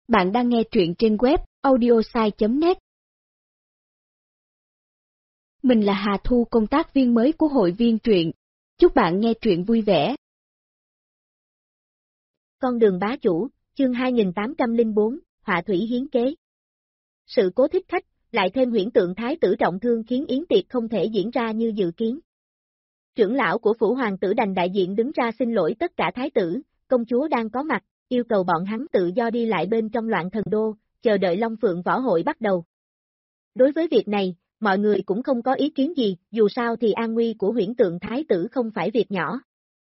Bạn đang nghe truyện trên web audiosai.net. Mình là Hà Thu, công tác viên mới của hội viên truyện. Chúc bạn nghe truyện vui vẻ. Con đường bá chủ, chương 2804, họa thủy hiến kế. Sự cố thích khách, lại thêm huyễn tượng thái tử trọng thương khiến yến tiệc không thể diễn ra như dự kiến. Trưởng lão của phủ hoàng tử đành đại diện đứng ra xin lỗi tất cả thái tử, công chúa đang có mặt, yêu cầu bọn hắn tự do đi lại bên trong Loạn Thần Đô, chờ đợi Long Phượng võ hội bắt đầu. Đối với việc này, mọi người cũng không có ý kiến gì, dù sao thì an nguy của huyễn tượng thái tử không phải việc nhỏ.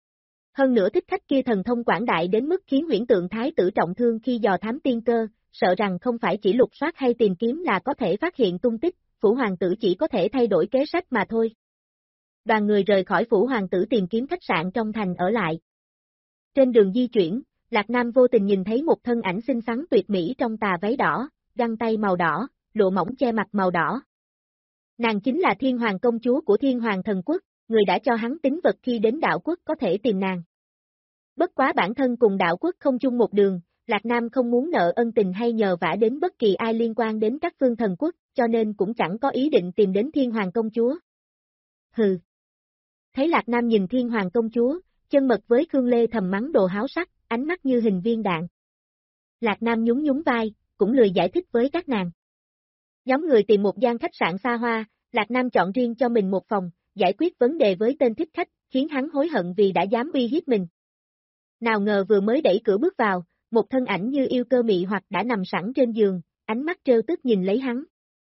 Hơn nữa thích khách kia thần thông quảng đại đến mức khiến huyễn tượng thái tử trọng thương khi dò thám tiên cơ, sợ rằng không phải chỉ lục soát hay tìm kiếm là có thể phát hiện tung tích, phủ hoàng tử chỉ có thể thay đổi kế sách mà thôi. Đoàn người rời khỏi phủ hoàng tử tìm kiếm khách sạn trong thành ở lại. Trên đường di chuyển, Lạc Nam vô tình nhìn thấy một thân ảnh xinh xắn tuyệt mỹ trong tà váy đỏ, găng tay màu đỏ, lụa mỏng che mặt màu đỏ. Nàng chính là Thiên Hoàng công chúa của Thiên Hoàng thần quốc, người đã cho hắn tín vật khi đến đạo quốc có thể tìm nàng. Bất quá bản thân cùng đạo quốc không chung một đường, Lạc Nam không muốn nợ ân tình hay nhờ vả đến bất kỳ ai liên quan đến các phương thần quốc, cho nên cũng chẳng có ý định tìm đến Thiên Hoàng công chúa. Hừ. Thấy Lạc Nam nhìn Thiên Hoàng công chúa, Chân Mật với Khương Lê thầm mắng đồ háo sắc, ánh mắt như hình viên đạn. Lạc Nam nhún nhún vai, cũng lười giải thích với các nàng. Nhóm người tìm một gian khách sạn xa hoa, Lạc Nam chọn riêng cho mình một phòng, giải quyết vấn đề với tên thích khách, khiến hắn hối hận vì đã dám uy hiếp mình. Nào ngờ vừa mới đẩy cửa bước vào, một thân ảnh như yêu cơ mị hoặc đã nằm sẵn trên giường, ánh mắt trêu tức nhìn lấy hắn.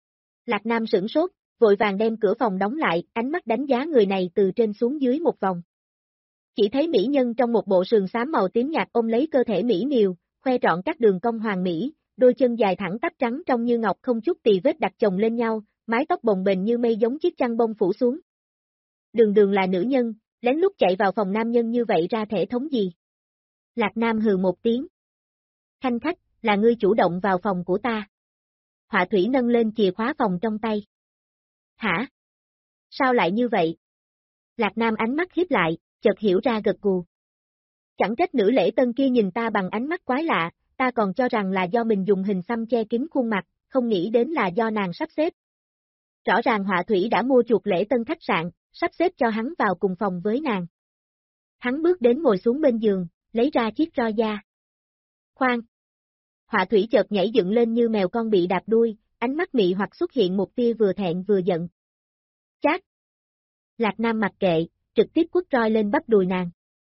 Lạc Nam sửng sốt, vội vàng đem cửa phòng đóng lại, ánh mắt đánh giá người này từ trên xuống dưới một vòng. Chỉ thấy mỹ nhân trong một bộ sườn xám màu tím nhạt ôm lấy cơ thể mỹ miều, khoe trọn các đường cong hoàn mỹ, đôi chân dài thẳng tắp trắng trong như ngọc không chút tì vết đặt chồng lên nhau, mái tóc bồng bềnh như mây giống chiếc chăn bông phủ xuống. Đường đường là nữ nhân, lén lút chạy vào phòng nam nhân như vậy ra thể thống gì? Lạc Nam hừ một tiếng. Khanh khách, là ngươi chủ động vào phòng của ta. Họa thủy nâng lên chìa khóa phòng trong tay. Hả? Sao lại như vậy? Lạc Nam ánh mắt hiếp lại, chợt hiểu ra gật gù. Chẳng trách nữ lễ tân kia nhìn ta bằng ánh mắt quái lạ, ta còn cho rằng là do mình dùng hình xăm che kín khuôn mặt, không nghĩ đến là do nàng sắp xếp. Rõ ràng họa thủy đã mua chuộc lễ tân khách sạn, sắp xếp cho hắn vào cùng phòng với nàng. Hắn bước đến ngồi xuống bên giường, lấy ra chiếc roi da. Khoan! Họa thủy chợt nhảy dựng lên như mèo con bị đạp đuôi, ánh mắt mị hoặc xuất hiện một tia vừa thẹn vừa giận. Chát! Lạc Nam mặc kệ, trực tiếp quất roi lên bắp đùi nàng.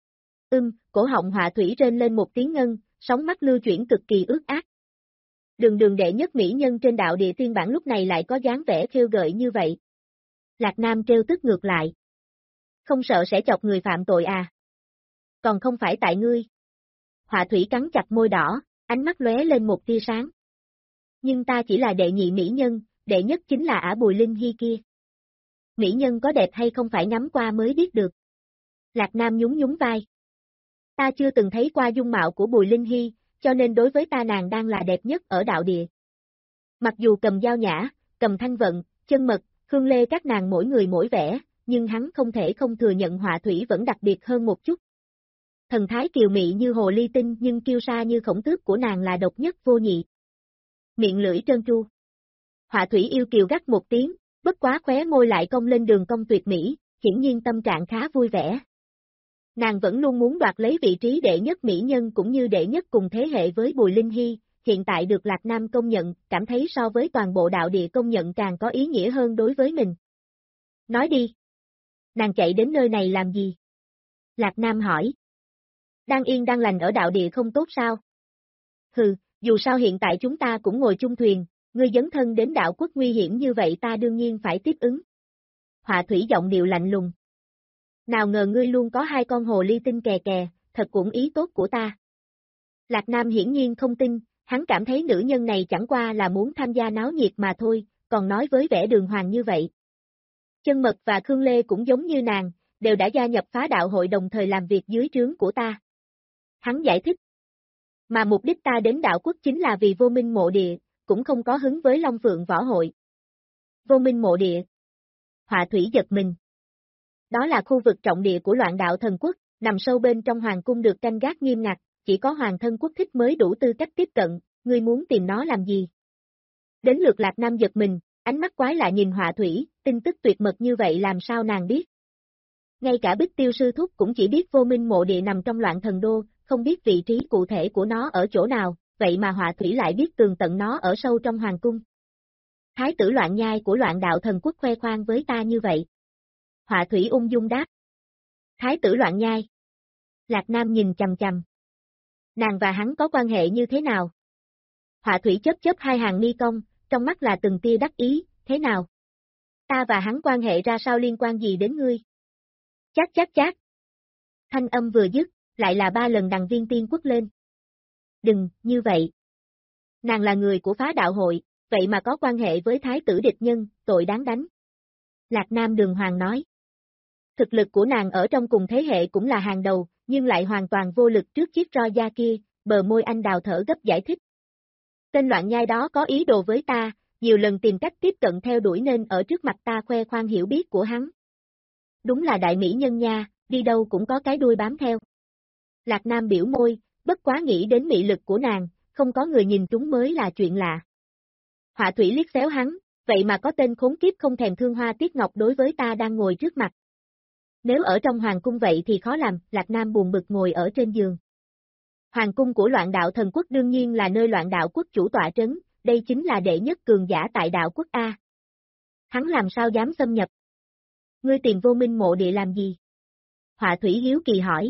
Cổ họng họa thủy rên lên một tiếng ngân, sóng mắt lưu chuyển cực kỳ ướt át. Đường đường đệ nhất mỹ nhân trên đạo địa tiên bản lúc này lại có dáng vẻ khêu gợi như vậy. Lạc Nam trêu tức ngược lại. Không sợ sẽ chọc người phạm tội à? Còn không phải tại ngươi. Họa thủy cắn chặt môi đỏ, ánh mắt lóe lên một tia sáng. Nhưng ta chỉ là đệ nhị mỹ nhân, đệ nhất chính là ả Bùi Linh Hy kia. Mỹ nhân có đẹp hay không phải ngắm qua mới biết được. Lạc Nam nhún nhún vai. Ta chưa từng thấy qua dung mạo của Bùi Linh Hy, cho nên đối với ta nàng đang là đẹp nhất ở đạo địa. Mặc dù cầm Giao Nhã, cầm Thanh Vận, Chân Mật, Khương Lê các nàng mỗi người mỗi vẻ, nhưng hắn không thể không thừa nhận họa thủy vẫn đặc biệt hơn một chút. Thần thái kiều mị như hồ ly tinh nhưng kiêu sa như khổng tước của nàng là độc nhất vô nhị. Miệng lưỡi trơn tru. Họa thủy yêu kiều gắt một tiếng, bất quá khóe môi lại cong lên đường cong tuyệt mỹ, hiển nhiên tâm trạng khá vui vẻ. Nàng vẫn luôn muốn đoạt lấy vị trí đệ nhất mỹ nhân cũng như đệ nhất cùng thế hệ với Bùi Linh Hy, hiện tại được Lạc Nam công nhận, cảm thấy so với toàn bộ đạo địa công nhận càng có ý nghĩa hơn đối với mình. Nói đi. Nàng chạy đến nơi này làm gì? Lạc Nam hỏi. Đang yên đang lành ở đạo địa không tốt sao? Hừ, dù sao hiện tại chúng ta cũng ngồi chung thuyền, ngươi dấn thân đến đạo quốc nguy hiểm như vậy ta đương nhiên phải tiếp ứng. Họa thủy giọng điệu lạnh lùng. Nào ngờ ngươi luôn có hai con hồ ly tinh kè kè, thật cũng ý tốt của ta. Lạc Nam hiển nhiên không tin, hắn cảm thấy nữ nhân này chẳng qua là muốn tham gia náo nhiệt mà thôi, còn nói với vẻ đường hoàng như vậy. Chân Mật và Khương Lê cũng giống như nàng, đều đã gia nhập phá đạo hội đồng thời làm việc dưới trướng của ta. Hắn giải thích. Mà mục đích ta đến đạo quốc chính là vì Vô Minh mộ địa, cũng không có hứng với Long Phượng võ hội. Vô Minh mộ địa. Họa thủy giật mình. Đó là khu vực trọng địa của Loạn Đạo Thần Quốc, nằm sâu bên trong hoàng cung được canh gác nghiêm ngặt, chỉ có hoàng thân quốc thích mới đủ tư cách tiếp cận, ngươi muốn tìm nó làm gì? Đến lượt Lạc Nam giật mình, ánh mắt quái lạ nhìn Họa Thủy, tin tức tuyệt mật như vậy làm sao nàng biết? Ngay cả Bích Tiêu sư thúc cũng chỉ biết Vô Minh mộ địa nằm trong Loạn Thần Đô, không biết vị trí cụ thể của nó ở chỗ nào, vậy mà Họa Thủy lại biết tường tận nó ở sâu trong hoàng cung. Thái tử Loạn Nhai của Loạn Đạo Thần Quốc khoe khoang với ta như vậy. Họa Thủy ung dung đáp. Thái tử Loạn Nhai. Lạc Nam nhìn chằm chằm. Nàng và hắn có quan hệ như thế nào? Họa Thủy chớp chớp hai hàng mi cong, trong mắt là từng tia đắc ý, thế nào? Ta và hắn quan hệ ra sao liên quan gì đến ngươi? Chát chát chát. Thanh âm vừa dứt, lại là 3 lần đằng viên tiên quất lên. Đừng, như vậy. Nàng là người của phá đạo hội, vậy mà có quan hệ với thái tử địch nhân, tội đáng đánh. Lạc Nam đường hoàng nói. Thực lực của nàng ở trong cùng thế hệ cũng là hàng đầu, nhưng lại hoàn toàn vô lực trước chiếc roi da kia, bờ môi anh đào thở gấp giải thích. Tên Loạn Nhai đó có ý đồ với ta, nhiều lần tìm cách tiếp cận theo đuổi nên ở trước mặt ta khoe khoang hiểu biết của hắn. Đúng là đại mỹ nhân nha, đi đâu cũng có cái đuôi bám theo. Lạc Nam biểu môi, bất quá nghĩ đến mị lực của nàng, không có người nhìn trúng mới là chuyện lạ. Họa Thủy liếc xéo hắn, vậy mà có tên khốn kiếp không thèm thương hoa tiếc ngọc đối với ta đang ngồi trước mặt. Nếu ở trong hoàng cung vậy thì khó làm, Lạc Nam buồn bực ngồi ở trên giường. Hoàng cung của Loạn Đạo Thần Quốc đương nhiên là nơi Loạn Đạo Quốc chủ tọa trấn, đây chính là đệ nhất cường giả tại đạo quốc A. Hắn làm sao dám xâm nhập? Ngươi tìm Vô Minh mộ địa làm gì? Họa Thủy hiếu kỳ hỏi.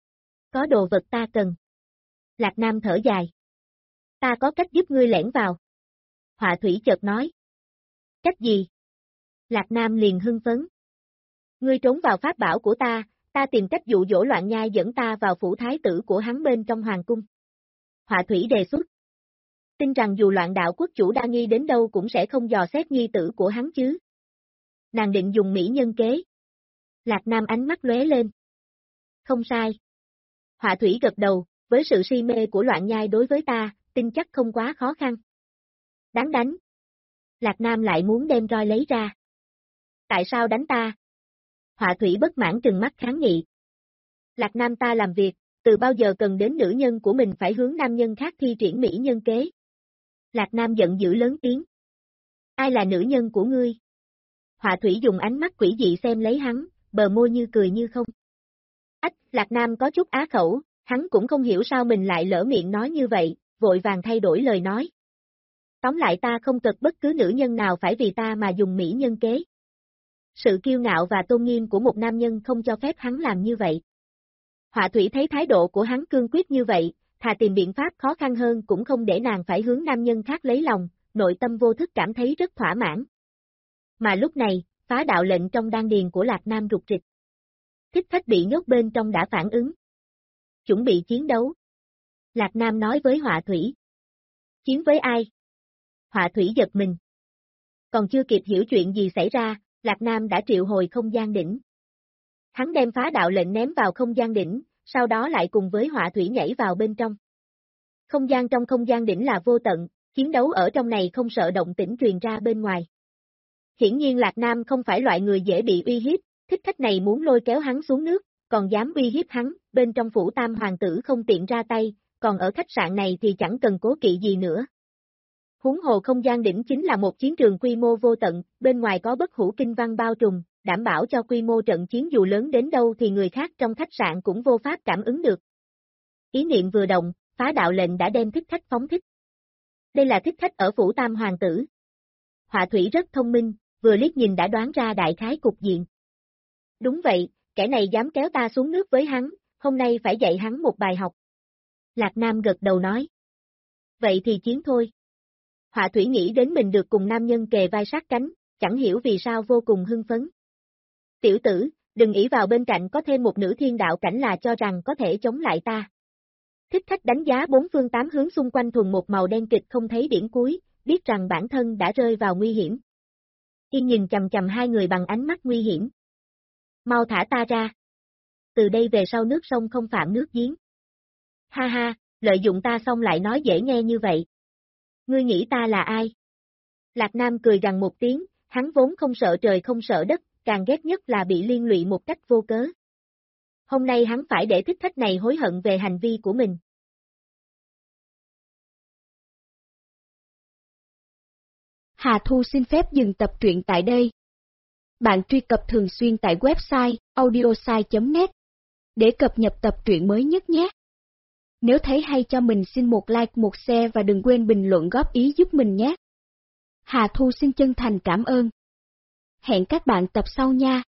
Có đồ vật ta cần. Lạc Nam thở dài. Ta có cách giúp ngươi lẻn vào. Họa Thủy chợt nói. Cách gì? Lạc Nam liền hưng phấn. Ngươi trốn vào pháp bảo của ta tìm cách dụ dỗ Loạn Nhai dẫn ta vào phủ thái tử của hắn bên trong hoàng cung. Họa Thủy đề xuất. Tin rằng dù Loạn Đạo quốc chủ đa nghi đến đâu cũng sẽ không dò xét nhi tử của hắn chứ. Nàng định dùng mỹ nhân kế. Lạc Nam ánh mắt lóe lên. Không sai. Họa Thủy gật đầu, với sự si mê của Loạn Nhai đối với ta, tin chắc không quá khó khăn. Đáng đánh. Lạc Nam lại muốn đem roi lấy ra. Tại sao đánh ta? Họa Thủy bất mãn trừng mắt kháng nghị. Lạc Nam ta làm việc, từ bao giờ cần đến nữ nhân của mình phải hướng nam nhân khác thi triển mỹ nhân kế. Lạc Nam giận dữ lớn tiếng. Ai là nữ nhân của ngươi? Họa Thủy dùng ánh mắt quỷ dị xem lấy hắn, bờ môi như cười như không. Ách, Lạc Nam có chút á khẩu, hắn cũng không hiểu sao mình lại lỡ miệng nói như vậy, vội vàng thay đổi lời nói. Tóm lại ta không cần bất cứ nữ nhân nào phải vì ta mà dùng mỹ nhân kế. Sự kiêu ngạo và tôn nghiêm của một nam nhân không cho phép hắn làm như vậy. Họa Thủy thấy thái độ của hắn cương quyết như vậy, thà tìm biện pháp khó khăn hơn cũng không để nàng phải hướng nam nhân khác lấy lòng, nội tâm vô thức cảm thấy rất thỏa mãn. Mà lúc này, phá đạo lệnh trong đan điền của Lạc Nam rục rịch. Thích Khách bị nhốt bên trong đã phản ứng. Chuẩn bị chiến đấu. Lạc Nam nói với Họa Thủy. Chiến với ai? Họa Thủy giật mình. Còn chưa kịp hiểu chuyện gì xảy ra, Lạc Nam đã triệu hồi không gian đỉnh. Hắn đem phá đạo lệnh ném vào không gian đỉnh, sau đó lại cùng với Họa Thủy nhảy vào bên trong. Không gian trong không gian đỉnh là vô tận, chiến đấu ở trong này không sợ động tĩnh truyền ra bên ngoài. Hiển nhiên Lạc Nam không phải loại người dễ bị uy hiếp, Thích Khách này muốn lôi kéo hắn xuống nước, còn dám uy hiếp hắn, bên trong phủ Tam Hoàng tử không tiện ra tay, còn ở khách sạn này thì chẳng cần cố kỵ gì nữa. Huống hồ không gian đỉnh chính là một chiến trường quy mô vô tận, bên ngoài có bất hủ kinh văn bao trùm, đảm bảo cho quy mô trận chiến dù lớn đến đâu thì người khác trong khách sạn cũng vô pháp cảm ứng được. Ý niệm vừa động, phá đạo lệnh đã đem Thích Khách phóng thích. Đây là Thích Khách ở phủ Tam Hoàng tử. Họa Thủy rất thông minh, vừa liếc nhìn đã đoán ra đại khái cục diện. Đúng vậy, kẻ này dám kéo ta xuống nước với hắn, hôm nay phải dạy hắn một bài học. Lạc Nam gật đầu nói. Vậy thì chiến thôi. Họa Thủy nghĩ đến mình được cùng nam nhân kề vai sát cánh, chẳng hiểu vì sao vô cùng hưng phấn. Tiểu tử, đừng ỷ vào bên cạnh có thêm một nữ thiên đạo cảnh là cho rằng có thể chống lại ta. Thích Khách đánh giá bốn phương tám hướng xung quanh thuần một màu đen kịch không thấy điểm cuối, biết rằng bản thân đã rơi vào nguy hiểm. Yên nhìn chầm chầm hai người bằng ánh mắt nguy hiểm. Mau thả ta ra. Từ đây về sau nước sông không phạm nước giếng. Ha ha, lợi dụng ta xong lại nói dễ nghe như vậy. Ngươi nghĩ ta là ai? Lạc Nam cười gằn một tiếng, hắn vốn không sợ trời không sợ đất, càng ghét nhất là bị liên lụy một cách vô cớ. Hôm nay hắn phải để Thích Khách này hối hận về hành vi của mình. Hà Thu xin phép dừng tập truyện tại đây. Bạn truy cập thường xuyên tại website audiosai.net để cập nhật tập truyện mới nhất nhé. Nếu thấy hay cho mình xin một like, một share và đừng quên bình luận góp ý giúp mình nhé. Hà Thu xin chân thành cảm ơn. Hẹn các bạn tập sau nha.